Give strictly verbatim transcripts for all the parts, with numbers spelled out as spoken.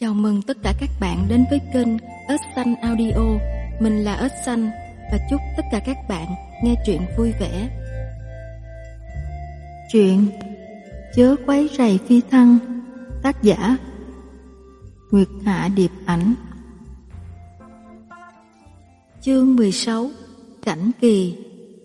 Chào mừng tất cả các bạn đến với kênh Ếch Xanh Audio. Mình là Ếch Xanh và chúc tất cả các bạn nghe truyện vui vẻ. Truyện Chớ quấy rầy phi thăng, tác giả Nguyệt Hạ Điệp Ảnh. Chương mười sáu. Cảnh kỳ.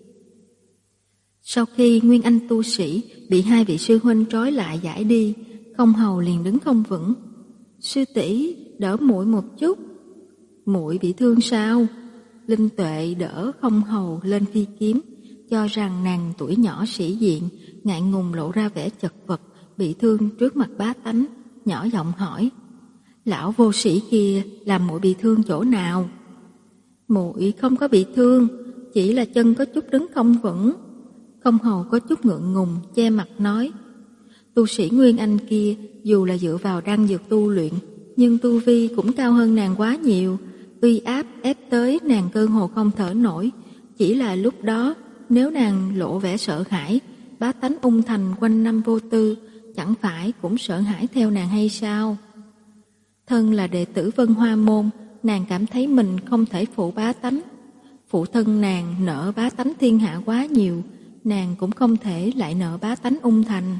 Sau khi Nguyên Anh tu sĩ bị hai vị sư huynh trói lại giải đi, Không Hầu liền đứng không vững. Sư tỷ, đỡ muội một chút. Muội bị thương sao? Linh Tuệ đỡ Không Hầu lên phi kiếm, cho rằng nàng tuổi nhỏ sĩ diện, ngại ngùng lộ ra vẻ chật vật, bị thương trước mặt bá tánh, nhỏ giọng hỏi: lão vô sĩ kia làm muội bị thương chỗ nào? Muội không có bị thương, chỉ là chân có chút đứng không vững. Không Hầu có chút ngượng ngùng che mặt nói: tu sĩ Nguyên Anh kia dù là dựa vào đan dược tu luyện, nhưng tu vi cũng cao hơn nàng quá nhiều, uy áp ép tới nàng cơ hồ không thở nổi. Chỉ là lúc đó nếu nàng lộ vẻ sợ hãi, bá tánh Ung Thành quanh năm vô tư, chẳng phải cũng sợ hãi theo nàng hay sao? Thân là đệ tử Vân Hoa Môn, nàng cảm thấy mình không thể phụ bá tánh. Phụ thân nàng nợ bá tánh thiên hạ quá nhiều, nàng cũng không thể lại nợ bá tánh Ung Thành.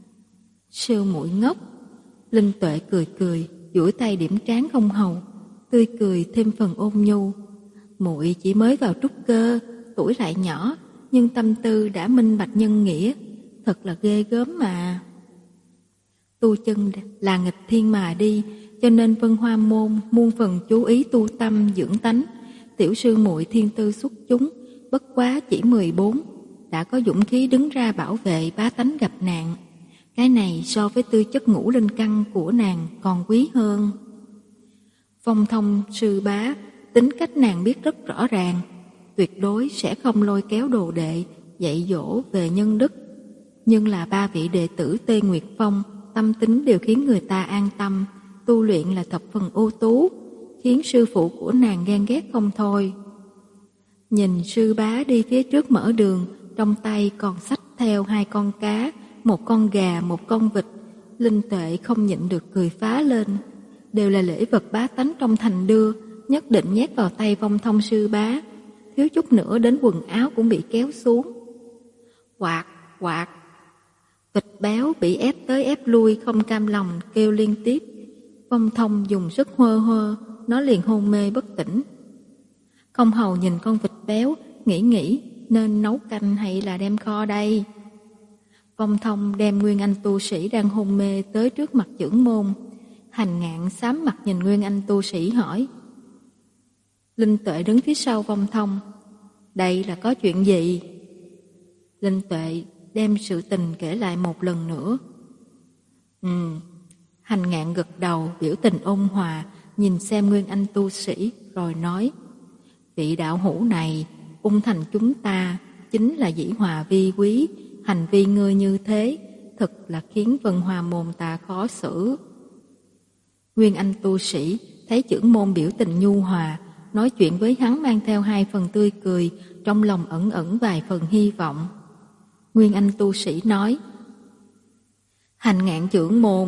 Sư muội ngốc. Linh Tuệ cười cười, duỗi tay điểm trán Không Hầu, tươi cười thêm phần ôn nhu. Muội chỉ mới vào trúc cơ, tuổi lại nhỏ, nhưng tâm tư đã minh bạch nhân nghĩa, thật là ghê gớm mà. Tu chân là nghịch thiên mà đi, cho nên Vân Hoa Môn muôn phần chú ý tu tâm dưỡng tánh. Tiểu sư muội thiên tư xuất chúng, bất quá chỉ mười bốn, đã có dũng khí đứng ra bảo vệ bá tánh gặp nạn. Cái này so với tư chất ngũ linh căn của nàng còn quý hơn. Phong Thông sư bá, tính cách nàng biết rất rõ ràng, tuyệt đối sẽ không lôi kéo đồ đệ dạy dỗ về nhân đức. Nhưng là ba vị đệ tử Tê Nguyệt Phong, tâm tính đều khiến người ta an tâm, tu luyện là thập phần ưu tú, khiến sư phụ của nàng ghen ghét không thôi. Nhìn sư bá đi phía trước mở đường, trong tay còn xách theo hai con cá, một con gà, một con vịt, Linh Tuệ không nhịn được cười phá lên. Đều là lễ vật bá tánh trong thành đưa, nhất định nhét vào tay Phong Thông sư bá, thiếu chút nữa đến quần áo cũng bị kéo xuống. Quạt, quạt. Vịt béo bị ép tới ép lui không cam lòng kêu liên tiếp. Phong Thông dùng sức hơ hơ, nó liền hôn mê bất tỉnh. Không Hầu nhìn con vịt béo, nghĩ nghĩ nên nấu canh hay là đem kho đây. Phong Thông đem Nguyên Anh tu sĩ đang hôn mê tới trước mặt trưởng môn. Hành Ngạn xám mặt nhìn Nguyên Anh tu sĩ hỏi. Linh Tuệ đứng phía sau Phong Thông: đây là có chuyện gì? Linh Tuệ đem sự tình kể lại một lần nữa. Ừ. Hành Ngạn gật đầu, biểu tình ôn hòa, nhìn xem Nguyên Anh tu sĩ rồi nói: vị đạo hữu này, Ung Thành chúng ta chính là dĩ hòa vi quý, hành vi ngươi như thế thật là khiến Vân Hoa Môn ta khó xử. Nguyên Anh tu sĩ thấy trưởng môn biểu tình nhu hòa, nói chuyện với hắn mang theo hai phần tươi cười, trong lòng ẩn ẩn vài phần hy vọng. Nguyên Anh tu sĩ nói: Hành Ngạn trưởng môn.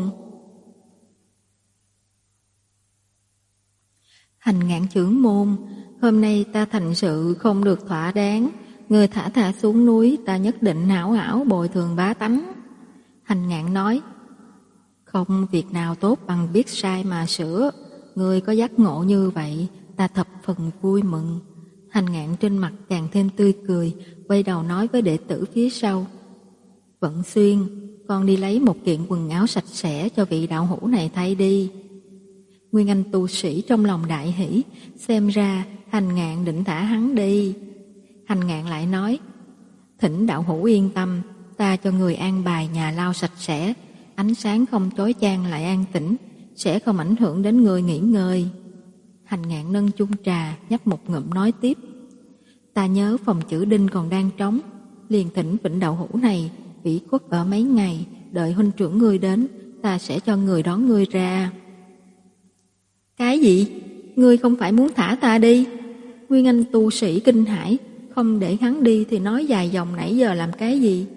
Hành Ngạn trưởng môn, hôm nay ta thành sự không được thỏa đáng, người thả ta xuống núi, ta nhất định hảo hảo bồi thường bá tánh. Hành Ngạn nói: không việc nào tốt bằng biết sai mà sửa, người có giác ngộ như vậy, ta thập phần vui mừng. Hành Ngạn trên mặt càng thêm tươi cười, quay đầu nói với đệ tử phía sau: Vận Xuyên, con đi lấy một kiện quần áo sạch sẽ cho vị đạo hữu này thay đi. Nguyên Anh tu sĩ trong lòng đại hỷ, xem ra Hành Ngạn định thả hắn đi. Hành Ngạn lại nói: thỉnh đạo hữu yên tâm, ta cho người an bài nhà lao sạch sẽ, ánh sáng không chói chang lại an tĩnh, sẽ không ảnh hưởng đến người nghỉ ngơi. Hành Ngạn nâng chung trà nhấp một ngụm nói tiếp: ta nhớ phòng chữ Đinh còn đang trống, liền thỉnh vịnh đạo hữu này ủy khuất ở mấy ngày, đợi huynh trưởng ngươi đến, ta sẽ cho người đón ngươi ra. Cái gì? Ngươi không phải muốn thả ta đi? Nguyên Anh tu sĩ kinh hãi, không để hắn đi thì nói dài dòng nãy giờ làm cái gì?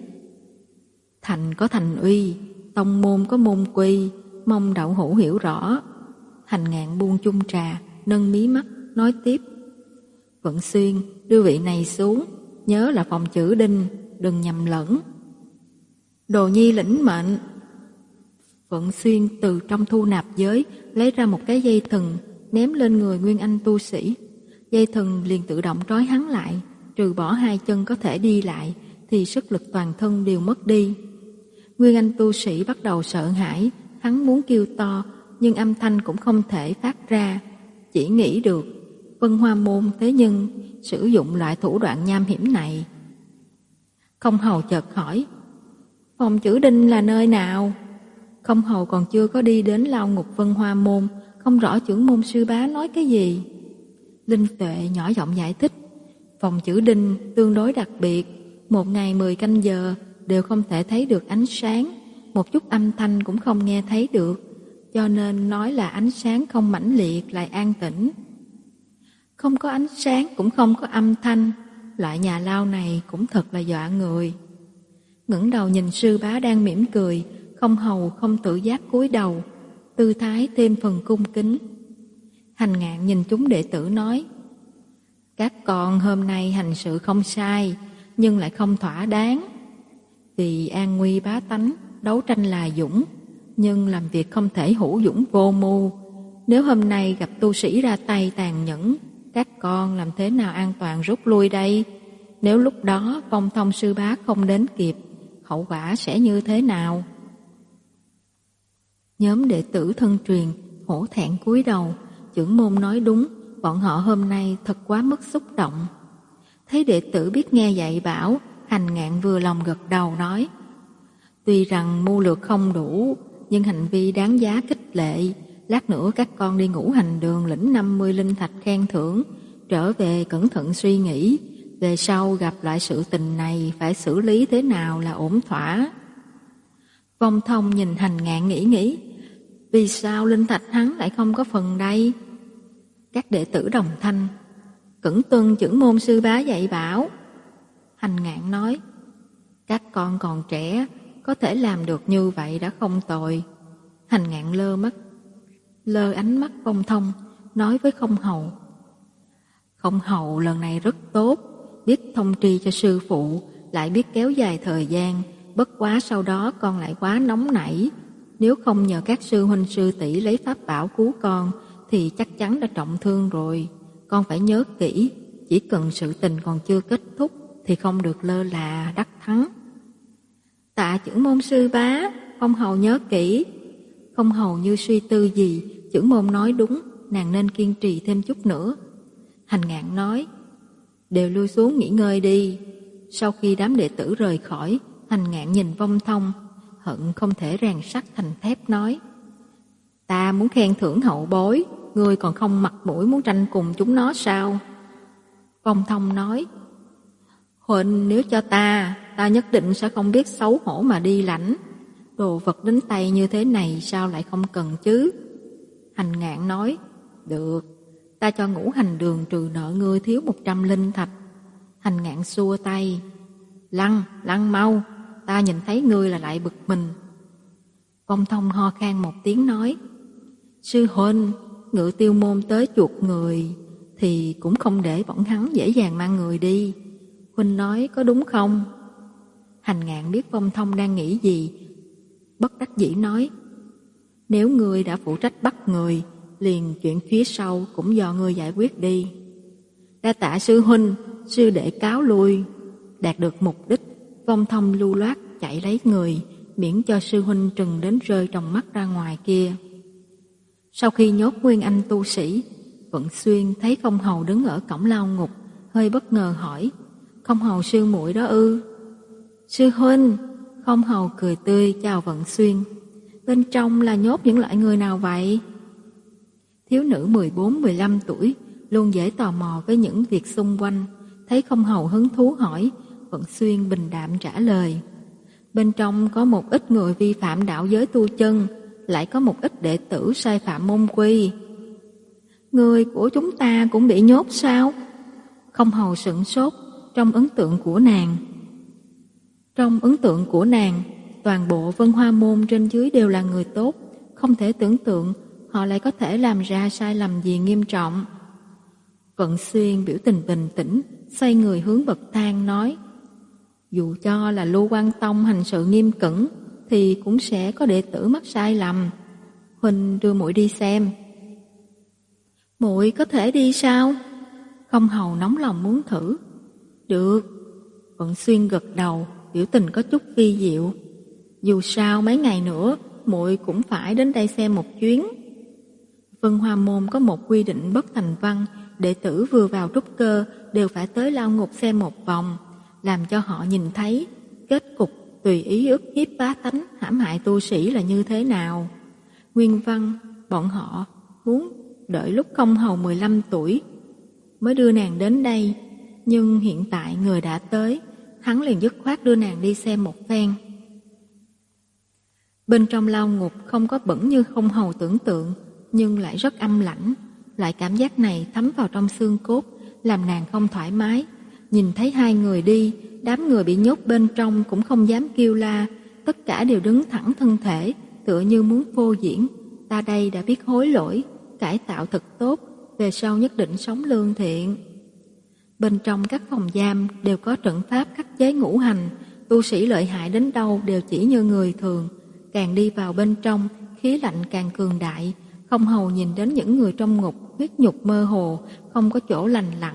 Thành có thành uy, tông môn có môn quy, mong đạo hữu hiểu rõ. Hành Ngạn buông chung trà, nâng mí mắt, nói tiếp. Vận Xuyên, đưa vị này xuống, nhớ là phòng chữ Đinh, đừng nhầm lẫn. Đồ nhi lĩnh mệnh. Vận Xuyên từ trong thu nạp giới lấy ra một cái dây thừng, ném lên người Nguyên Anh tu sĩ. Dây thừng liền tự động trói hắn lại, trừ bỏ hai chân có thể đi lại, thì sức lực toàn thân đều mất đi. Nguyên Anh tu sĩ bắt đầu sợ hãi, hắn muốn kêu to, nhưng âm thanh cũng không thể phát ra. Chỉ nghĩ được, Vân Hoa Môn thế nhưng sử dụng loại thủ đoạn nham hiểm này. Không Hầu chợt hỏi, phòng chữ Đinh là nơi nào? Không Hầu còn chưa có đi đến lao ngục Vân Hoa Môn, không rõ trưởng môn sư bá nói cái gì. Linh Tuệ nhỏ giọng giải thích, phòng chữ Đinh tương đối đặc biệt, một ngày mười canh giờ đều không thể thấy được ánh sáng, một chút âm thanh cũng không nghe thấy được, cho nên nói là ánh sáng không mãnh liệt lại an tĩnh. Không có ánh sáng cũng không có âm thanh, loại nhà lao này cũng thật là dọa người. Ngẩng đầu nhìn sư bá đang mỉm cười, Không Hầu không tự giác cúi đầu, tư thái thêm phần cung kính. Hành Ngạn nhìn chúng đệ tử nói, các con hôm nay hành sự không sai, nhưng lại không thỏa đáng. Vì an nguy bá tánh, đấu tranh là dũng, nhưng làm việc không thể hữu dũng vô mưu. Nếu hôm nay gặp tu sĩ ra tay tàn nhẫn, các con làm thế nào an toàn rút lui đây? Nếu lúc đó Phong Thông sư bá không đến kịp, hậu quả sẽ như thế nào? Nhóm đệ tử thân truyền hổ thẹn cúi đầu. Trưởng môn nói đúng, bọn họ hôm nay thật quá mức xúc động. Thấy đệ tử biết nghe dạy bảo, Hành Ngạn vừa lòng gật đầu nói, tuy rằng mưu lược không đủ, nhưng hành vi đáng giá khích lệ. Lát nữa các con đi ngũ hành đường lĩnh năm mươi linh thạch khen thưởng, trở về cẩn thận suy nghĩ, về sau gặp lại sự tình này phải xử lý thế nào là ổn thỏa. Vong Thông nhìn Hành Ngạn nghĩ nghĩ, vì sao linh thạch hắn lại không có phần đây? Các đệ tử đồng thanh, cẩn tuân trưởng môn sư bá dạy bảo. Hành Ngạn nói, các con còn trẻ, có thể làm được như vậy đã không tồi. Hành Ngạn lơ mắt, lơ ánh mắt Vong Thông, nói với Không Hầu, Không Hầu lần này rất tốt, biết thông tri cho sư phụ, lại biết kéo dài thời gian, bất quá sau đó con lại quá nóng nảy. Nếu không nhờ các sư huynh sư tỷ lấy pháp bảo cứu con, thì chắc chắn đã trọng thương rồi. Con phải nhớ kỹ, chỉ cần sự tình còn chưa kết thúc thì không được lơ là đắc thắng. Tạ trưởng môn sư bá, Không Hầu nhớ kỹ. Không Hầu như suy tư gì, trưởng môn nói đúng, nàng nên kiên trì thêm chút nữa. Hành Ngạn nói, đều lui xuống nghỉ ngơi đi. Sau khi đám đệ tử rời khỏi, Hành Ngạn nhìn Vong Thông, hận không thể rèn sắt thành thép nói, ta muốn khen thưởng hậu bối, ngươi còn không mặt mũi muốn tranh cùng chúng nó sao? Vong Thông nói, huynh nếu cho ta, ta nhất định sẽ không biết xấu hổ mà đi lãnh. Đồ vật đến tay như thế này sao lại không cần chứ? Hành Ngạn nói, được, ta cho ngũ hành đường trừ nợ ngươi thiếu một trăm linh thạch. Hành Ngạn xua tay, lăn, lăn mau, ta nhìn thấy ngươi là lại bực mình. Vong Thông ho khan một tiếng nói, sư huynh, Ngự Tiêu môn tới chuột người, thì cũng không để bọn hắn dễ dàng mang người đi. Huynh nói có đúng không? Hành Ngạn biết Vong Thông đang nghĩ gì, bất đắc dĩ nói, nếu ngươi đã phụ trách bắt người, liền chuyện phía sau cũng do ngươi giải quyết đi. Đa tạ sư huynh, sư đệ cáo lui. Đạt được mục đích, Vong Thông lưu loát chạy lấy người, miễn cho sư huynh trừng đến rơi trong mắt ra ngoài kia. Sau khi nhốt Nguyên Anh tu sĩ, Vận Xuyên thấy Không Hầu đứng ở cổng lao ngục, hơi bất ngờ hỏi, Không Hầu sư muội đó ư? Sư huynh. Không Hầu cười tươi chào Vận Xuyên, bên trong là nhốt những loại người nào vậy? Thiếu nữ mười bốn mười lăm tuổi, luôn dễ tò mò với những việc xung quanh, thấy Không Hầu hứng thú hỏi, Vận Xuyên bình đạm trả lời, bên trong có một ít người vi phạm đạo giới tu chân, lại có một ít đệ tử sai phạm môn quy. Người của chúng ta cũng bị nhốt sao? Không Hầu sửng sốt. Trong ấn tượng của nàng Trong ấn tượng của nàng toàn bộ Vân Hoa môn trên dưới đều là người tốt, không thể tưởng tượng họ lại có thể làm ra sai lầm gì nghiêm trọng. Vận Xuyên biểu tình bình tĩnh, xoay người hướng bậc thang nói: dù cho là Lưu Quan Tông hành sự nghiêm cẩn thì cũng sẽ có đệ tử mắc sai lầm. Huynh đưa muội đi xem. Muội có thể đi sao? Không Hầu nóng lòng muốn thử. Được. Vận Xuyên gật đầu, biểu tình có chút vi diệu. Dù sao mấy ngày nữa muội cũng phải đến đây xem một chuyến. Vân Hoa Môn có một quy định bất thành văn, đệ tử vừa vào trúc cơ đều phải tới lao ngục xem một vòng, làm cho họ nhìn thấy kết cục tùy ý ức hiếp bá tánh, hãm hại tu sĩ là như thế nào. Nguyên văn, bọn họ muốn đợi lúc Không Hầu mười lăm tuổi mới đưa nàng đến đây, nhưng hiện tại người đã tới, hắn liền dứt khoát đưa nàng đi xem một phen. Bên trong lao ngục không có bẩn như Không Hầu tưởng tượng, nhưng lại rất âm lãnh. Loại cảm giác này thấm vào trong xương cốt, làm nàng không thoải mái. Nhìn thấy hai người đi, đám người bị nhốt bên trong cũng không dám kêu la, tất cả đều đứng thẳng thân thể, tựa như muốn phô diễn: ta đây đã biết hối lỗi, cải tạo thật tốt, về sau nhất định sống lương thiện. Bên trong các phòng giam đều có trận pháp khắc chế ngũ hành, tu sĩ lợi hại đến đâu đều chỉ như người thường. Càng đi vào bên trong, khí lạnh càng cường đại. Không Hầu nhìn đến những người trong ngục huyết nhục mơ hồ, không có chỗ lành lặn.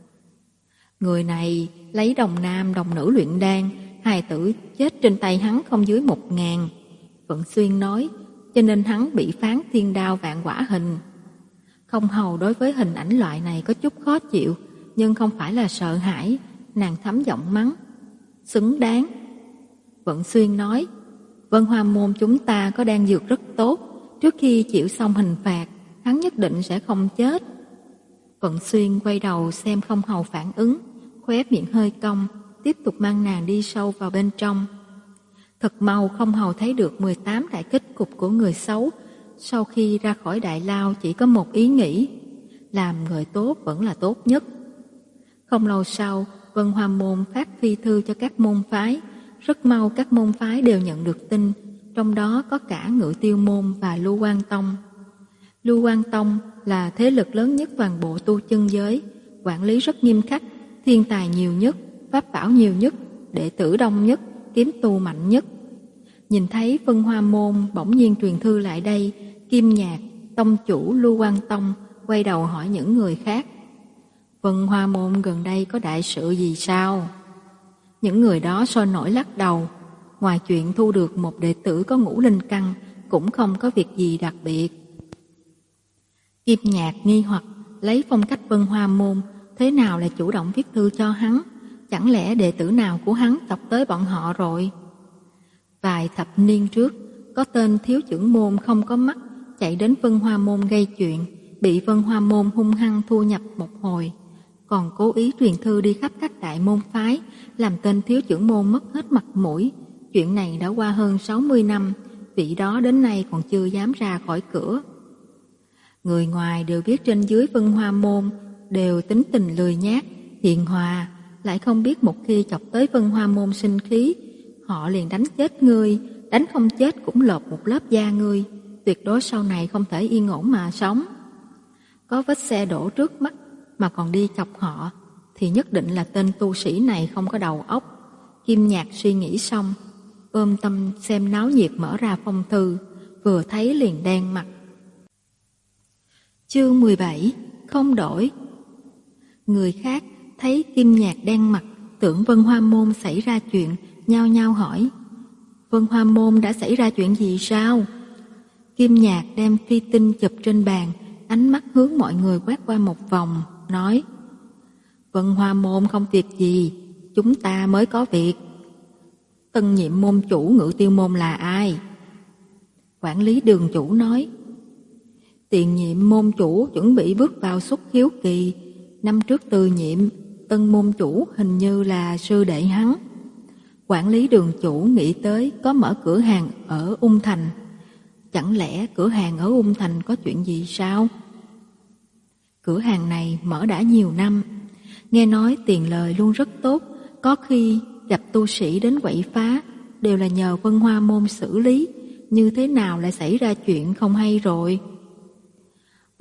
Người này lấy đồng nam đồng nữ luyện đan, hài tử chết trên tay hắn không dưới một ngàn. Vận Xuyên nói, cho nên hắn bị phán thiên đao vạn quả hình. Không Hầu đối với hình ảnh loại này có chút khó chịu, nhưng không phải là sợ hãi. Nàng thấm giọng mắng: xứng đáng. Vận Xuyên nói, Vân Hoa Môn chúng ta có đan dược rất tốt, trước khi chịu xong hình phạt, hắn nhất định sẽ không chết. Vận Xuyên quay đầu xem Không Hầu phản ứng, khóe miệng hơi cong, tiếp tục mang nàng đi sâu vào bên trong. Thật mau Không Hầu thấy được mười tám đại kết cục của người xấu. Sau khi ra khỏi đại lao chỉ có một ý nghĩ: làm người tốt vẫn là tốt nhất. Không lâu sau, Vân Hoa Môn phát phi thư cho các môn phái. Rất mau các môn phái đều nhận được tin, trong đó có cả Ngự Tiêu Môn và Lưu Quan Tông. Lưu Quan Tông là thế lực lớn nhất toàn bộ tu chân giới, quản lý rất nghiêm khắc, thiên tài nhiều nhất, pháp bảo nhiều nhất, đệ tử đông nhất, kiếm tu mạnh nhất. Nhìn thấy Vân Hoa Môn bỗng nhiên truyền thư lại đây, Kim Nhạc, tông chủ Lưu Quan Tông quay đầu hỏi những người khác: Vân Hoa Môn gần đây có đại sự gì sao? Những người đó sôi nổi lắc đầu. Ngoài chuyện thu được một đệ tử có ngũ linh căn, cũng không có việc gì đặc biệt. Kim Nhạc nghi hoặc lấy phong cách Vân Hoa Môn, thế nào lại chủ động viết thư cho hắn? Chẳng lẽ đệ tử nào của hắn chọc tới bọn họ rồi? Vài thập niên trước, có tên thiếu trưởng môn không có mắt chạy đến Vân Hoa Môn gây chuyện, bị Vân Hoa Môn hung hăng thu nhập một hồi, còn cố ý truyền thư đi khắp các đại môn phái, làm tên thiếu trưởng môn mất hết mặt mũi. Chuyện này đã qua hơn sáu mươi năm, vị đó đến nay còn chưa dám ra khỏi cửa. Người ngoài đều biết trên dưới Vân Hoa Môn đều tính tình lười nhác, hiền hòa, lại không biết một khi chọc tới Vân Hoa Môn sinh khí, họ liền đánh chết ngươi, đánh không chết cũng lột một lớp da ngươi, tuyệt đối sau này không thể yên ổn mà sống. Có vết xe đổ trước mắt mà còn đi chọc họ, thì nhất định là tên tu sĩ này không có đầu óc. Kim Nhạc suy nghĩ xong, ôm tâm xem náo nhiệt mở ra phong thư, vừa thấy liền đen mặt. Chương mười bảy, không đổi. Người khác thấy Kim Nhạc đen mặt, tưởng Vân Hoa Môn xảy ra chuyện, nhao nhao hỏi: Vân Hoa Môn đã xảy ra chuyện gì sao? Kim Nhạc đem phi tinh chụp trên bàn, ánh mắt hướng mọi người quét qua một vòng, nói: Vân Hoa Môn không việc gì, chúng ta mới có việc. Tân nhiệm môn chủ Ngự Tiêu Môn là ai? Quản lý Đường chủ nói: tiền nhiệm môn chủ chuẩn bị bước vào xuất hiếu kỳ, năm trước từ nhiệm, tân môn chủ hình như là sư đệ hắn. Quản lý Đường chủ nghĩ tới có mở cửa hàng ở Ung Thành. Chẳng lẽ cửa hàng ở Ung Thành có chuyện gì sao? Cửa hàng này mở đã nhiều năm, nghe nói tiền lời luôn rất tốt, có khi gặp tu sĩ đến quậy phá đều là nhờ Vân Hoa Môn xử lý, như thế nào lại xảy ra chuyện không hay rồi?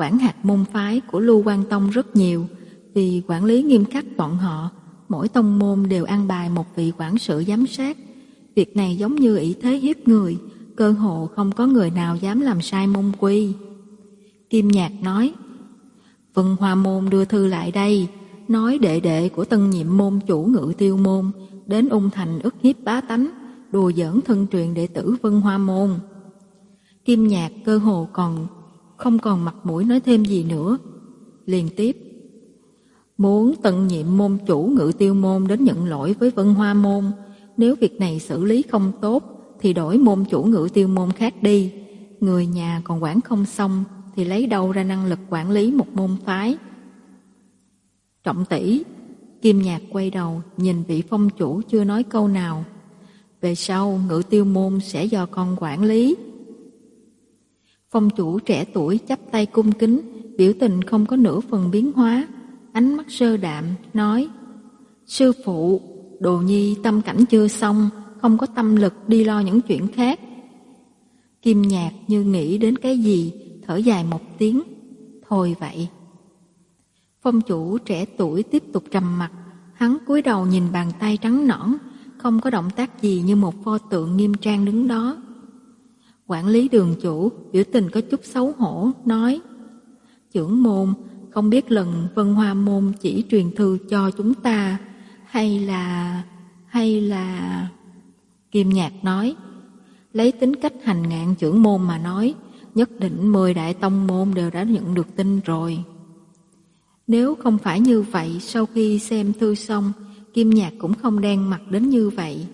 quản hạt môn phái của Lưu Quan Tông rất nhiều, vì quản lý nghiêm khắc bọn họ, mỗi tông môn đều an bài một vị quản sự giám sát. Việc này giống như ỷ thế hiếp người, cơ hồ không có người nào dám làm sai môn quy. Kim Nhạc nói, Vân Hoa môn đưa thư lại đây, nói đệ đệ của tân nhiệm môn chủ Ngự Tiêu môn đến Ung Thành ức hiếp bá tánh, đùa giỡn thân truyền đệ tử Vân Hoa môn. Kim Nhạc cơ hồ còn không còn mặt mũi nói thêm gì nữa, liền tiếp, muốn tân nhiệm môn chủ Ngự Tiêu môn đến nhận lỗi với Vân Hoa môn, nếu việc này xử lý không tốt thì đổi môn chủ Ngự Tiêu môn khác đi, người nhà còn quản không xong thì lấy đâu ra năng lực quản lý một môn phái. Trọng tỷ, Kim Nhạc quay đầu nhìn vị phong chủ chưa nói câu nào, về sau Ngự Tiêu môn sẽ do con quản lý. Phong chủ trẻ tuổi chắp tay cung kính, biểu tình không có nửa phần biến hóa, ánh mắt sơ đạm, nói, sư phụ, đồ nhi tâm cảnh chưa xong, không có tâm lực đi lo những chuyện khác. Kim Nhạc như nghĩ đến cái gì, thở dài một tiếng, thôi vậy. Phong chủ trẻ tuổi tiếp tục trầm mặc, hắn cúi đầu nhìn bàn tay trắng nõn, không có động tác gì như một pho tượng nghiêm trang đứng đó. Quản lý Đường chủ biểu tình có chút xấu hổ, nói, trưởng môn, không biết lần Vân Hoa môn chỉ truyền thư cho chúng ta, hay là... hay là... Kim Nhạc nói, lấy tính cách hành ngạn trưởng môn mà nói, nhất định mười đại tông môn đều đã nhận được tin rồi. Nếu không phải như vậy, sau khi xem thư xong, Kim Nhạc cũng không đen mặt đến như vậy.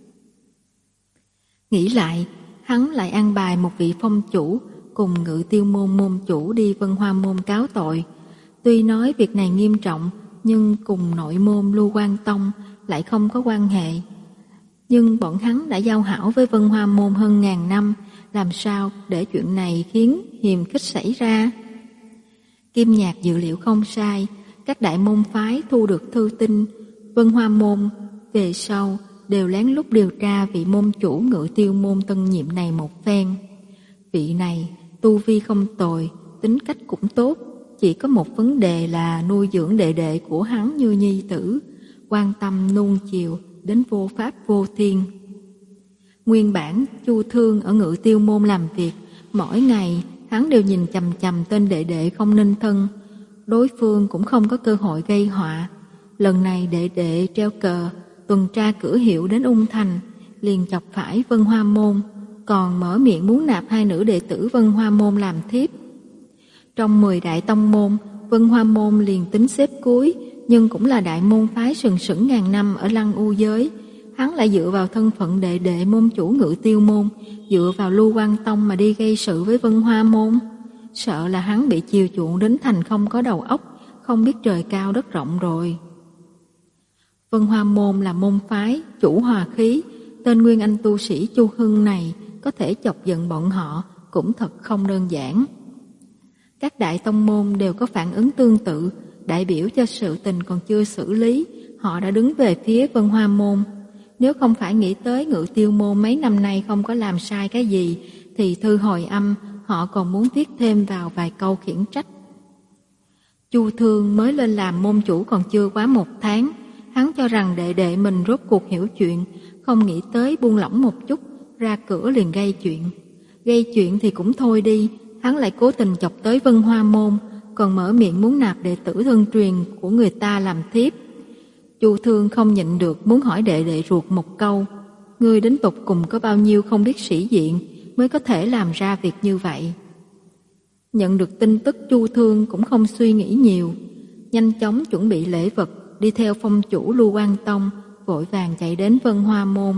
Nghĩ lại, hắn lại an bài một vị phong chủ cùng Ngự Tiêu môn môn chủ đi Vân Hoa môn cáo tội. Tuy nói việc này nghiêm trọng, nhưng cùng nội môn Lưu Quan Tông lại không có quan hệ. Nhưng bọn hắn đã giao hảo với Vân Hoa môn hơn ngàn năm, làm sao để chuyện này khiến hiềm khích xảy ra? Kim Nhạc dự liệu không sai, các đại môn phái thu được thư tin, Vân Hoa môn về sau đều lén lút điều tra vị môn chủ Ngự Tiêu môn tân nhiệm này một phen. Vị này tu vi không tồi, tính cách cũng tốt, chỉ có một vấn đề là nuôi dưỡng đệ đệ của hắn như nhi tử, quan tâm nuông chiều đến vô pháp vô thiên. Nguyên bản Chu Thương ở Ngự Tiêu môn làm việc, mỗi ngày hắn đều nhìn chằm chằm tên đệ đệ không ninh thân, đối phương cũng không có cơ hội gây họa. Lần này đệ đệ treo cờ tuần tra cửa hiệu đến Ung Thành, liền chọc phải Vân Hoa môn, còn mở miệng muốn nạp hai nữ đệ tử Vân Hoa môn làm thiếp. Trong mười đại tông môn, Vân Hoa môn liền tính xếp cuối, nhưng cũng là đại môn phái sừng sững ngàn năm ở Lăng U giới. Hắn lại dựa vào thân phận đệ đệ môn chủ Ngự Tiêu môn, dựa vào Lưu Quan Tông mà đi gây sự với Vân Hoa môn. Sợ là hắn bị chiều chuộng đến thành không có đầu óc, không biết trời cao đất rộng rồi. Vân Hoa môn là môn phái chủ hòa khí, tên nguyên anh tu sĩ Chu Hưng này có thể chọc giận bọn họ cũng thật không đơn giản. Các đại tông môn đều có phản ứng tương tự, đại biểu cho sự tình còn chưa xử lý, họ đã đứng về phía Vân Hoa môn. Nếu không phải nghĩ tới Ngự Tiêu môn mấy năm nay không có làm sai cái gì, thì thư hồi âm họ còn muốn viết thêm vào vài câu khiển trách. Chu Thương mới lên làm môn chủ còn chưa quá một tháng, hắn cho rằng đệ đệ mình rốt cuộc hiểu chuyện, không nghĩ tới buông lỏng một chút, ra cửa liền gây chuyện. Gây chuyện thì cũng thôi đi, hắn lại cố tình chọc tới Vân Hoa môn, còn mở miệng muốn nạp đệ tử thân truyền của người ta làm thiếp. Chu Thương không nhịn được muốn hỏi đệ đệ ruột một câu, ngươi đến tục cùng có bao nhiêu không biết sĩ diện mới có thể làm ra việc như vậy. Nhận được tin tức, Chu Thương cũng không suy nghĩ nhiều, nhanh chóng chuẩn bị lễ vật, đi theo phong chủ Lưu Quan Tông, vội vàng chạy đến Vân Hoa môn.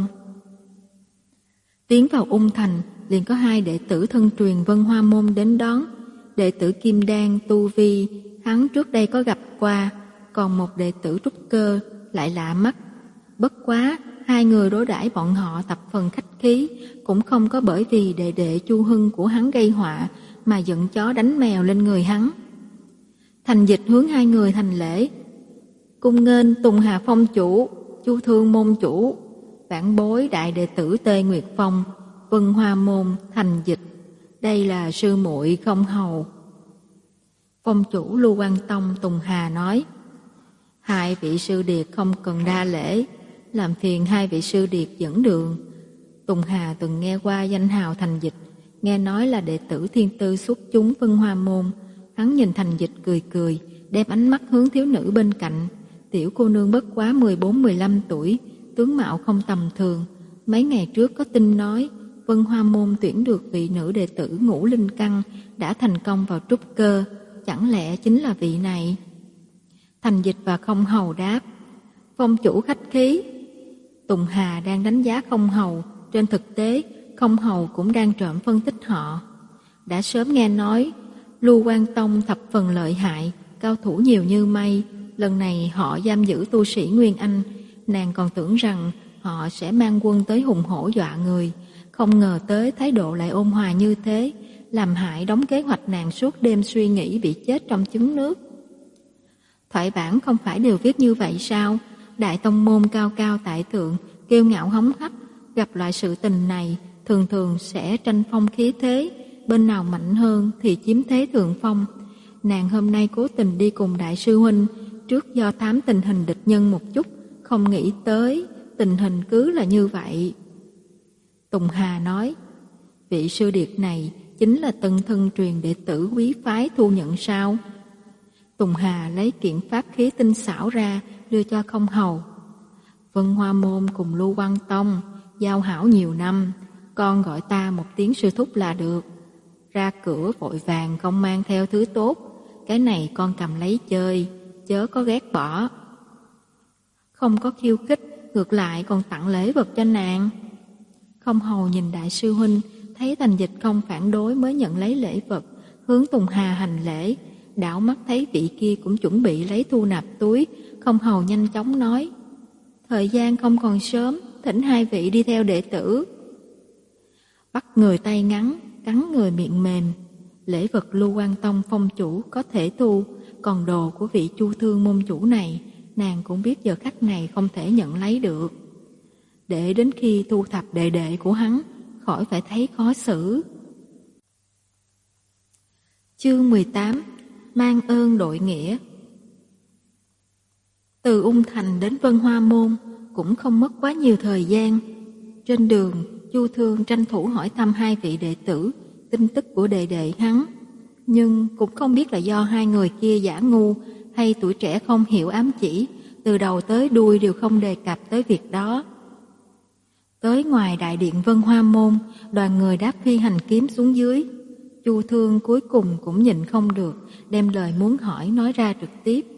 Tiến vào Ung Thành, liền có hai đệ tử thân truyền Vân Hoa môn đến đón. Đệ tử Kim Đan tu vi hắn trước đây có gặp qua, còn một đệ tử trúc cơ lại lạ mắt. Bất quá hai người đối đãi bọn họ tập phần khách khí, cũng không có bởi vì đệ đệ Chu Hưng của hắn gây họa mà giận chó đánh mèo lên người hắn. Thành Dịch hướng hai người thành lễ, cung nghênh Tùng Hà phong chủ, Chu Thương môn chủ, vãn bối đại đệ tử Tê Nguyệt Phong, Vân Hoa môn Thành Dịch, đây là sư muội Không Hầu. Phong chủ Lưu Quan Tông Tùng Hà nói: Hai vị sư điệt không cần đa lễ, làm phiền hai vị sư điệt dẫn đường. Tùng Hà từng nghe qua danh hào Thành Dịch, nghe nói là đệ tử thiên tư xuất chúng Vân Hoa Môn. Hắn nhìn Thành Dịch cười cười, đem ánh mắt hướng thiếu nữ bên cạnh. Tiểu cô nương bất quá mười bốn mười lăm tuổi, tướng mạo không tầm thường. Mấy ngày trước có tin nói Vân Hoa Môn tuyển được vị nữ đệ tử Ngũ Linh Căn đã thành công vào trúc cơ, chẳng lẽ chính là vị này? Thành Dịch và Không Hầu đáp: Phong chủ khách khí. Tùng Hà đang đánh giá Không Hầu, trên thực tế Không Hầu cũng đang trộm phân tích họ. Đã sớm nghe nói Lưu Quan Tông thập phần lợi hại, cao thủ nhiều như mây. Lần này họ giam giữ tu sĩ Nguyên Anh, nàng còn tưởng rằng họ sẽ mang quân tới hùng hổ dọa người, không ngờ tới thái độ lại ôn hòa như thế, làm hại đóng kế hoạch nàng suốt đêm suy nghĩ bị chết trong trứng nước. Thoại bản không phải đều viết như vậy sao? Đại tông môn cao cao tại thượng, kiêu ngạo hống hách, gặp loại sự tình này thường thường sẽ tranh phong khí thế, bên nào mạnh hơn thì chiếm thế thượng phong. Nàng hôm nay cố tình đi cùng đại sư huynh, trước do thám tình hình địch nhân một chút, không nghĩ tới tình hình cứ là như vậy. Tùng Hà nói: Vị sư điệt này chính là tân thân truyền đệ tử quý phái thu nhận sao? Tùng Hà lấy kiện pháp khí tinh xảo ra đưa cho Không Hầu. Vân Hoa Môn cùng Lưu Quan Tông giao hảo nhiều năm, con gọi ta một tiếng sư thúc là được. Ra cửa vội vàng không mang theo thứ tốt, cái này con cầm lấy chơi, chớ có ghét bỏ. Không có khiêu khích, ngược lại còn tặng lễ vật cho nàng. Không Hầu nhìn đại sư huynh, thấy Thành Dịch không phản đối mới nhận lấy lễ vật, hướng Tùng Hà hành lễ. Đảo mắt thấy vị kia cũng chuẩn bị lấy thu nạp túi, Không Hầu nhanh chóng nói: Thời gian không còn sớm, thỉnh hai vị đi theo đệ tử. Bắt người tay ngắn, cắn người miệng mềm. Lễ vật Lưu Quan Tông phong chủ có thể thu, còn đồ của vị Chu Thương môn chủ này, nàng cũng biết giờ khắc này không thể nhận lấy được. Để đến khi thu thập đệ đệ của hắn, khỏi phải thấy khó xử. Chương mười tám: Mang ơn đội nghĩa. Từ Ung Thành đến Vân Hoa Môn cũng không mất quá nhiều thời gian. Trên đường, Chu Thương tranh thủ hỏi thăm hai vị đệ tử tin tức của đệ đệ hắn, nhưng cũng không biết là do hai người kia giả ngu hay tuổi trẻ không hiểu ám chỉ, từ đầu tới đuôi đều không đề cập tới việc đó. Tới ngoài đại điện Vân Hoa Môn, đoàn người đáp phi hành kiếm xuống dưới. Chu Thương cuối cùng cũng nhịn không được, đem lời muốn hỏi nói ra trực tiếp.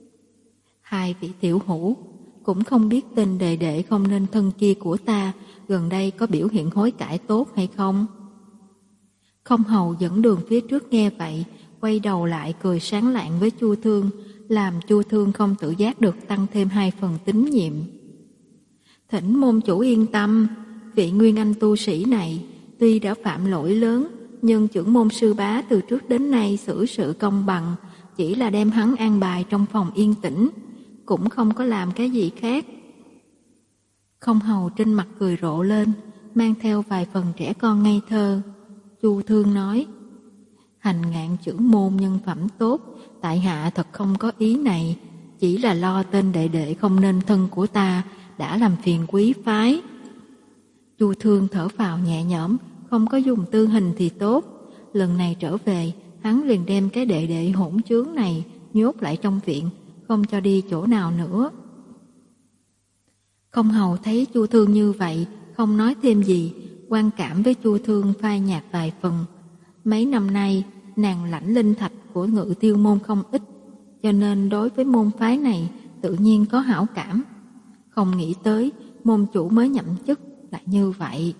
Hai vị tiểu hữu, cũng không biết tên đệ đệ không nên thân kia của ta gần đây có biểu hiện hối cải tốt hay không? Không Hầu dẫn đường phía trước nghe vậy, quay đầu lại cười sáng lạng với Chu Thương, làm Chu Thương không tự giác được tăng thêm hai phần tín nhiệm. Thỉnh môn chủ yên tâm, vị Nguyên Anh tu sĩ này tuy đã phạm lỗi lớn, nhưng trưởng môn sư bá từ trước đến nay xử sự công bằng, chỉ là đem hắn an bài trong phòng yên tĩnh, cũng không có làm cái gì khác. Không Hầu trên mặt cười rộ lên, mang theo vài phần trẻ con ngây thơ. Chu Thương nói: Hành ngạn trưởng môn nhân phẩm tốt, tại hạ thật không có ý này, chỉ là lo tên đệ đệ không nên thân của ta đã làm phiền quý phái. Chu Thương thở phào nhẹ nhõm, không có dùng tư hình thì tốt. Lần này trở về, hắn liền đem cái đệ đệ hỗn chướng này nhốt lại trong viện, không cho đi chỗ nào nữa. Không Hầu thấy Chu Thương như vậy, không nói thêm gì, quan cảm với Chu Thương phai nhạt vài phần. Mấy năm nay, nàng lãnh linh thạch của Ngự Tiêu môn không ít, cho nên đối với môn phái này tự nhiên có hảo cảm. Không nghĩ tới, môn chủ mới nhậm chức lại như vậy.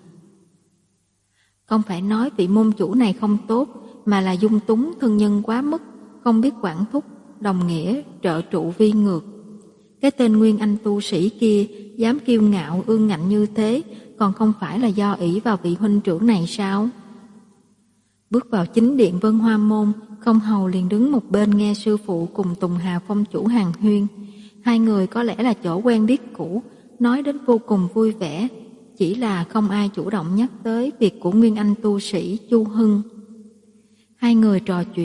Không phải nói vị môn chủ này không tốt, mà là dung túng thân nhân quá mức, không biết quản thúc, đồng nghĩa, trợ trụ vi ngược. Cái tên Nguyên Anh tu sĩ kia dám kiêu ngạo ương ngạnh như thế, còn không phải là do ỷ vào vị huynh trưởng này sao? Bước vào chính điện Vân Hoa Môn, Không Hầu liền đứng một bên nghe sư phụ cùng Tùng Hà phong chủ hàn huyên. Hai người có lẽ là chỗ quen biết cũ, nói đến vô cùng vui vẻ, chỉ là không ai chủ động nhắc tới việc của Nguyên Anh tu sĩ Chu Hưng. Hai người trò chuyện,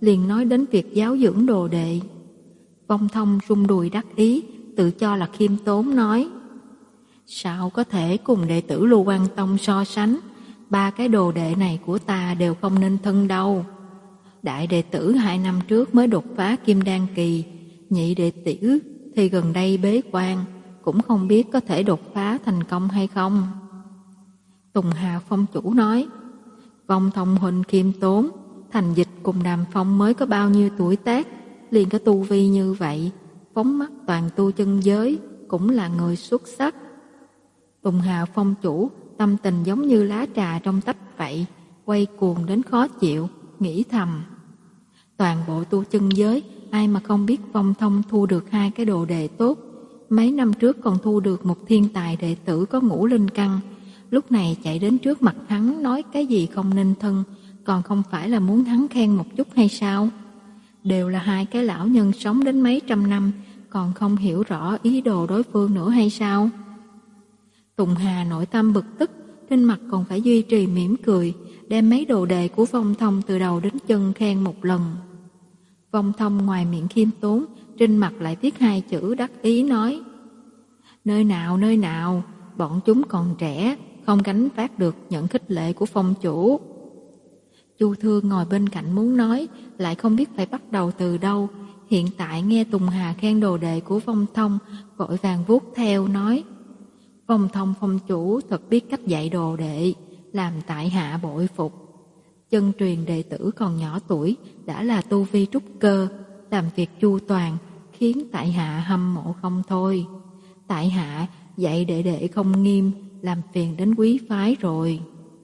liền nói đến việc giáo dưỡng đồ đệ. Vong Thông rung đùi đắc ý, tự cho là khiêm tốn nói: sao có thể cùng đệ tử Lưu Quan Tông so sánh, ba cái đồ đệ này của ta đều không nên thân đâu. Đại đệ tử hai năm trước mới đột phá kim đan kỳ, nhị đệ tử thì gần đây bế quan, cũng không biết có thể đột phá thành công hay không. Tùng Hà Phong chủ nói: Vong Thông huynh khiêm tốn, Thành Dịch cùng Đàm Phong mới có bao nhiêu tuổi tác, liền có tu vi như vậy, phóng mắt toàn tu chân giới, cũng là người xuất sắc. Tùng Hà Phong chủ tâm tình giống như lá trà trong tách vậy, quay cuồng đến khó chịu, nghĩ thầm: toàn bộ tu chân giới, ai mà không biết Vong Thông thu được hai cái đồ đệ tốt, mấy năm trước còn thu được một thiên tài đệ tử có ngũ linh căn, lúc này chạy đến trước mặt hắn nói cái gì không nên thân, còn không phải là muốn hắn khen một chút hay sao? Đều là hai cái lão nhân sống đến mấy trăm năm, còn không hiểu rõ ý đồ đối phương nữa hay sao? Tùng Hà nội tâm bực tức, trên mặt còn phải duy trì mỉm cười, đem mấy đồ đệ của Vong Thông từ đầu đến chân khen một lần. Vong Thông ngoài miệng khiêm tốn, trên mặt lại viết hai chữ đắc ý nói: nơi nào nơi nào, bọn chúng còn trẻ, không gánh vác được nhận khích lệ của Phong chủ. Chu Thương ngồi bên cạnh muốn nói, lại không biết phải bắt đầu từ đâu. Hiện tại nghe Tùng Hà khen đồ đệ của Vong Thông, vội vàng vuốt theo nói: Vong Thông Phong chủ thật biết cách dạy đồ đệ, làm tại hạ bội phục. Chân truyền đệ tử còn nhỏ tuổi đã là tu vi trúc cơ, làm việc chu toàn, khiến tại hạ hâm mộ không thôi. Tại hạ dạy đệ đệ không nghiêm, làm phiền đến quý phái rồi.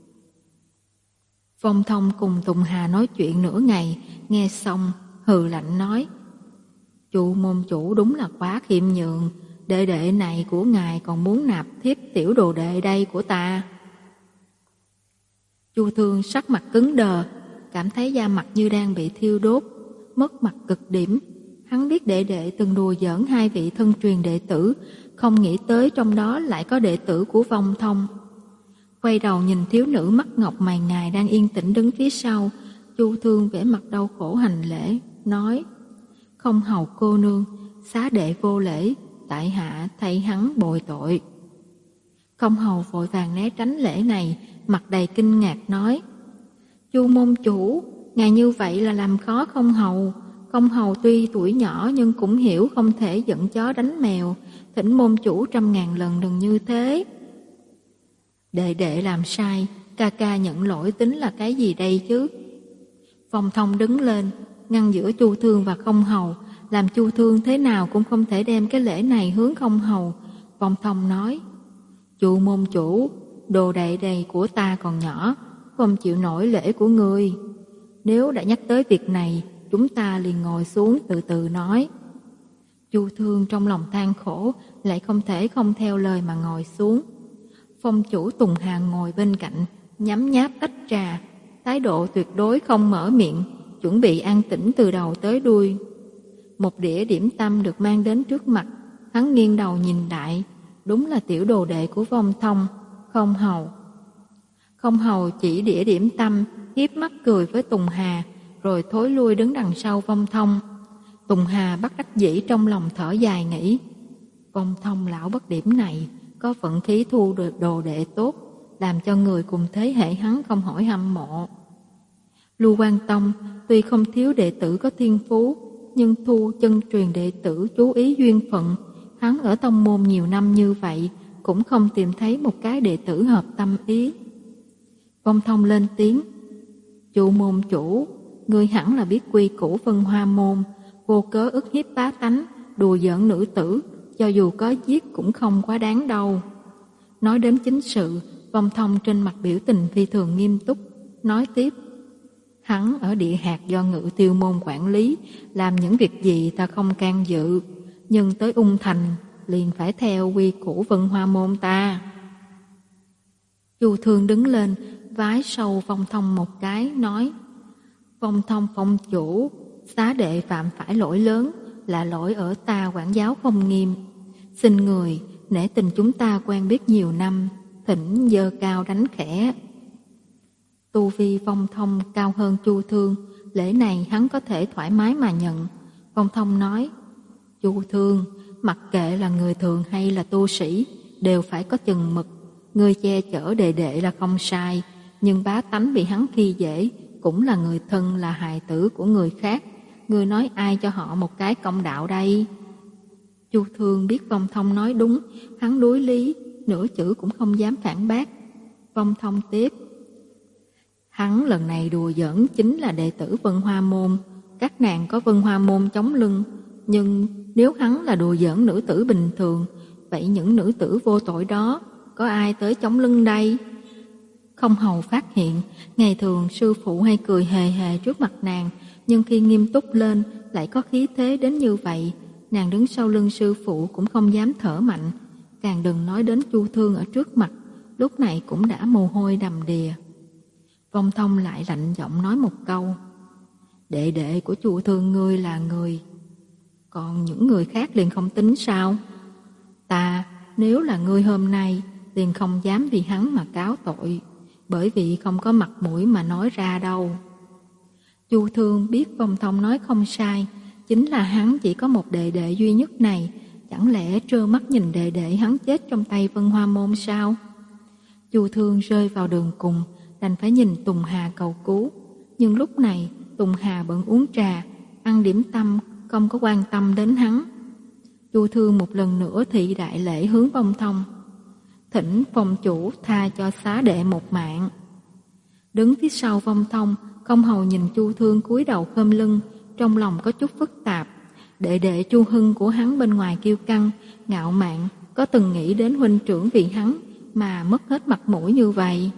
Vong Thông cùng Tùng Hà nói chuyện nửa ngày, nghe xong hừ lạnh nói: Chu môn chủ đúng là quá khiêm nhường, đệ đệ này của ngài còn muốn nạp thiếp tiểu đồ đệ đây của ta. Chu Thương sắc mặt cứng đờ, cảm thấy da mặt như đang bị thiêu đốt, mất mặt cực điểm. Hắn biết đệ đệ từng đùa giỡn hai vị thân truyền đệ tử, không nghĩ tới trong đó lại có đệ tử của Vong Thông. Quay đầu nhìn thiếu nữ mắt ngọc mày ngài đang yên tĩnh đứng phía sau, Chu Thương vẻ mặt đau khổ hành lễ, nói: Không hầu cô nương, xá đệ vô lễ, tại hạ thay hắn bồi tội. Không hầu vội vàng né tránh lễ này, mặt đầy kinh ngạc nói: Chu môn chủ, ngài như vậy là làm khó không hầu. Không hầu tuy tuổi nhỏ nhưng cũng hiểu không thể giận chó đánh mèo, thỉnh môn chủ trăm ngàn lần đừng như thế. Đệ đệ làm sai, ca ca nhận lỗi tính là cái gì đây chứ? Vong Thông đứng lên, ngăn giữa Chu Thương và Không hầu, làm Chu Thương thế nào cũng không thể đem cái lễ này hướng Không hầu. Vong Thông nói: Chu môn chủ, đồ đệ đây của ta còn nhỏ, không chịu nổi lễ của ngươi. Nếu đã nhắc tới việc này, chúng ta liền ngồi xuống từ từ nói. Chu Thương trong lòng than khổ, lại không thể không theo lời mà ngồi xuống. Phong chủ Tùng Hà ngồi bên cạnh, nhấm nháp tách trà, thái độ tuyệt đối không mở miệng, chuẩn bị an tĩnh từ đầu tới đuôi. Một đĩa điểm tâm được mang đến trước mặt, hắn nghiêng đầu nhìn lại, đúng là tiểu đồ đệ của Vong Thông, Không hầu. Không hầu chỉ đĩa điểm tâm, hiếp mắt cười với Tùng Hà, rồi thối lui đứng đằng sau Vong Thông. Tùng Hà bắt đắc dĩ trong lòng thở dài nghĩ: Vong Thông lão bất điểm này có vận khí thu được đồ đệ tốt, làm cho người cùng thế hệ hắn không hỏi hâm mộ. Lưu Quan Tông tuy không thiếu đệ tử có thiên phú, nhưng thu chân truyền đệ tử chú ý duyên phận. Hắn ở tông môn nhiều năm như vậy, cũng không tìm thấy một cái đệ tử hợp tâm ý. Vong Thông lên tiếng: Chu môn chủ, ngươi hẳn là biết quy củ Vân Hoa môn, vô cớ ức hiếp bá tánh, đùa giỡn nữ tử, cho dù có giết cũng không quá đáng đâu. Nói đến chính sự, Vong Thông trên mặt biểu tình phi thường nghiêm túc, nói tiếp: Hắn ở địa hạt do Ngự Tiêu môn quản lý, làm những việc gì ta không can dự, nhưng tới Ung Thành liền phải theo quy củ Vân Hoa môn ta. Chu Thương đứng lên, vái sâu Vong Thông một cái, nói: Vong Thông phong chủ, xá đệ phạm phải lỗi lớn, là lỗi ở ta quản giáo không nghiêm. Xin người, nể tình chúng ta quen biết nhiều năm, thỉnh giơ cao đánh khẽ. Tu vi Vong Thông cao hơn Chu Thương, lễ này hắn có thể thoải mái mà nhận. Phong Thông nói, Chu Thương, mặc kệ là người thường hay là tu sĩ, đều phải có chừng mực. Ngươi che chở đệ đệ là không sai, nhưng bá tánh bị hắn khi dễ, cũng là người thân, là hài tử của người khác. Ngươi nói ai cho họ một cái công đạo đây? Chu Thương biết Phong Thông nói đúng, hắn đối lý, nửa chữ cũng không dám phản bác. Phong Thông tiếp, hắn lần này đùa giỡn chính là đệ tử Vân Hoa Môn, các nàng có Vân Hoa Môn chống lưng, nhưng nếu hắn là đùa giỡn nữ tử bình thường, vậy những nữ tử vô tội đó có ai tới chống lưng đây? Không hầu phát hiện, ngày thường sư phụ hay cười hề hề trước mặt nàng, nhưng khi nghiêm túc lên lại có khí thế đến như vậy. Nàng đứng sau lưng sư phụ cũng không dám thở mạnh, càng đừng nói đến Chu Thương ở trước mặt, lúc này cũng đã mồ hôi đầm đìa. Phong Thông lại lạnh giọng nói một câu, đệ đệ của Chu Thương ngươi là người, còn những người khác liền không tính sao? Ta nếu là ngươi hôm nay liền không dám vì hắn mà cáo tội, bởi vì không có mặt mũi mà nói ra đâu. Chu Thương biết Phong Thông nói không sai, chính là hắn chỉ có một đệ đệ duy nhất này, chẳng lẽ trơ mắt nhìn đệ đệ hắn chết trong tay Vân Hoa Môn sao? Chu Thương rơi vào đường cùng, đành phải nhìn Tùng Hà cầu cứu, nhưng lúc này Tùng Hà bận uống trà, ăn điểm tâm, không có quan tâm đến hắn. Chu Thương một lần nữa thị đại lễ hướng Phong Thông, thỉnh phong chủ tha cho xá đệ một mạng. Đứng phía sau Phong Thông, Không hầu nhìn Chu Thương cúi đầu khom lưng, trong lòng có chút phức tạp. Đệ đệ Chu Hưng của hắn bên ngoài kiêu căng, ngạo mạn, có từng nghĩ đến huynh trưởng vì hắn mà mất hết mặt mũi như vậy.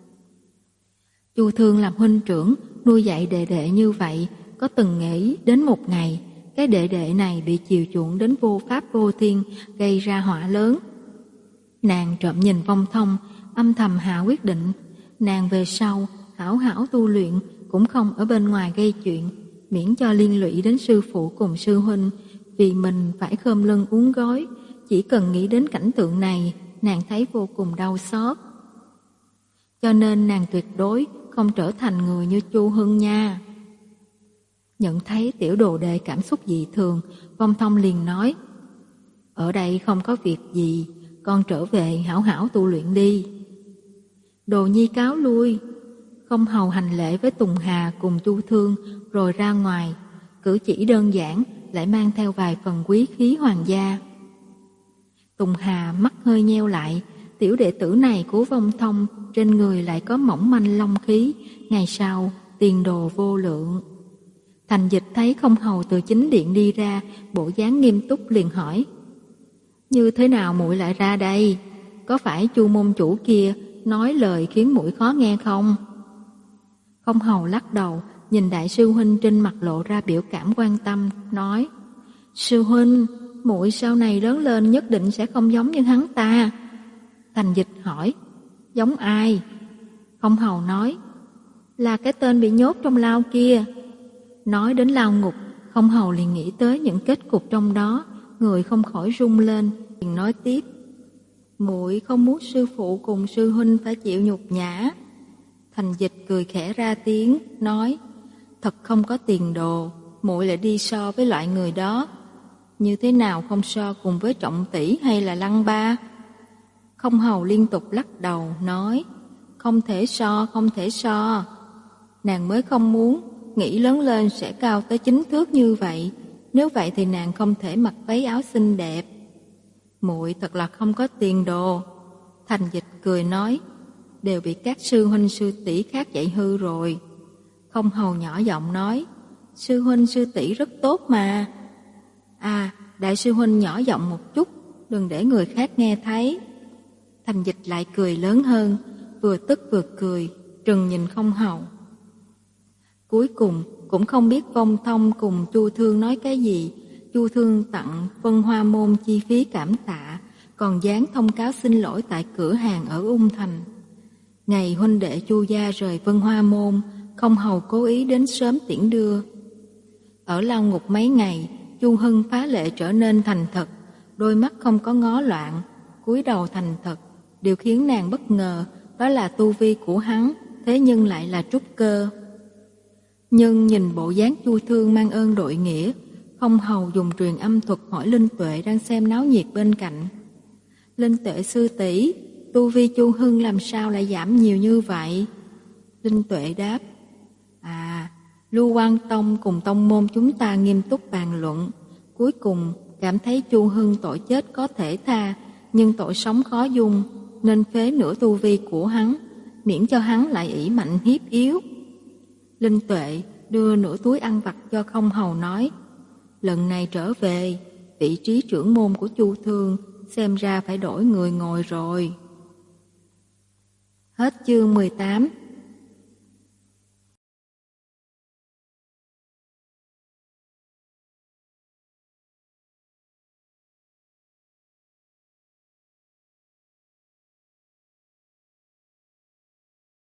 Chu Thương làm huynh trưởng, nuôi dạy đệ đệ như vậy, có từng nghĩ đến một ngày cái đệ đệ này bị chiều chuộng đến vô pháp vô thiên, gây ra họa lớn. Nàng trộm nhìn Phong Thông, âm thầm hạ quyết định, nàng về sau hảo hảo tu luyện, cũng không ở bên ngoài gây chuyện, miễn cho liên lụy đến sư phụ cùng sư huynh, vì mình phải khom lưng uốn gối. Chỉ cần nghĩ đến cảnh tượng này, nàng thấy vô cùng đau xót. Cho nên nàng tuyệt đối không trở thành người như Chu Hưng nha. Nhận thấy tiểu đồ đệ cảm xúc dị thường, Phong Thông liền nói, ở đây không có việc gì, con trở về hảo hảo tu luyện đi. Đồ nhi cáo lui. Không hầu hành lễ với Tùng Hà cùng Chu Thương rồi ra ngoài, cử chỉ đơn giản lại mang theo vài phần quý khí hoàng gia. Tùng Hà mắt hơi nheo lại, tiểu đệ tử này của Phong Thông trên người lại có mỏng manh long khí, ngày sau tiền đồ vô lượng. Thành Dịch thấy Không hầu từ chính điện đi ra, bộ dáng nghiêm túc liền hỏi, như thế nào muội lại ra đây? Có phải Chu môn chủ kia nói lời khiến muội khó nghe không? Không hầu lắc đầu, nhìn đại sư huynh trên mặt lộ ra biểu cảm quan tâm, nói, sư huynh, muội sau này lớn lên nhất định sẽ không giống như hắn ta. Thành Dịch hỏi, giống ai? Không hầu nói, là cái tên bị nhốt trong lao kia. Nói đến lao ngục, Không hầu liền nghĩ tới những kết cục trong đó, người không khỏi rung lên, liền nói tiếp, muội không muốn sư phụ cùng sư huynh phải chịu nhục nhã. Thành Dịch cười khẽ ra tiếng, nói, thật không có tiền đồ, muội lại đi so với loại người đó. Như thế nào không so cùng với Trọng tỷ hay là Lăng Ba? Không hầu liên tục lắc đầu, nói, không thể so, không thể so. Nàng mới không muốn, nghĩ lớn lên sẽ cao tới chín thước như vậy. Nếu vậy thì nàng không thể mặc váy áo xinh đẹp. Muội thật là không có tiền đồ. Thành Dịch cười nói, đều bị các sư huynh sư tỷ khác dạy hư rồi. Không hầu nhỏ giọng nói, sư huynh sư tỷ rất tốt mà. À, đại sư huynh nhỏ giọng một chút, đừng để người khác nghe thấy. Thành Dịch lại cười lớn hơn, vừa tức vừa cười, trừng nhìn Không hầu. Cuối cùng cũng không biết Phong Thông cùng Chu Thương nói cái gì. Chu Thương tặng Vân Hoa Môn chi phí cảm tạ, còn dán thông cáo xin lỗi tại cửa hàng ở Ung Thành. Ngày huynh đệ Chu gia rời Vân Hoa Môn, Không hầu cố ý đến sớm tiễn đưa. Ở lao ngục mấy ngày, Chu Hưng phá lệ trở nên thành thật, đôi mắt không có ngó loạn, cúi đầu thành thật. Điều khiến nàng bất ngờ đó là tu vi của hắn, thế nhưng lại là trúc cơ. Nhưng nhìn bộ dáng Chu Thương mang ơn đội nghĩa, Không Hầu dùng truyền âm thuật hỏi Linh Tuệ đang xem náo nhiệt bên cạnh. Linh Tuệ sư tỷ, tu vi Chu Hưng làm sao lại giảm nhiều như vậy? Linh Tuệ đáp, à, Lưu Quan Tông cùng tông môn chúng ta nghiêm túc bàn luận, cuối cùng cảm thấy Chu Hưng tội chết có thể tha, nhưng tội sống khó dung, nên phế nửa tu vi của hắn, miễn cho hắn lại ỷ mạnh hiếp yếu. Linh Tuệ đưa nửa túi ăn vặt cho Không Hầu nói, lần này trở về, vị trí trưởng môn của Chu Thương xem ra phải đổi người ngồi rồi. Hết chương mười tám.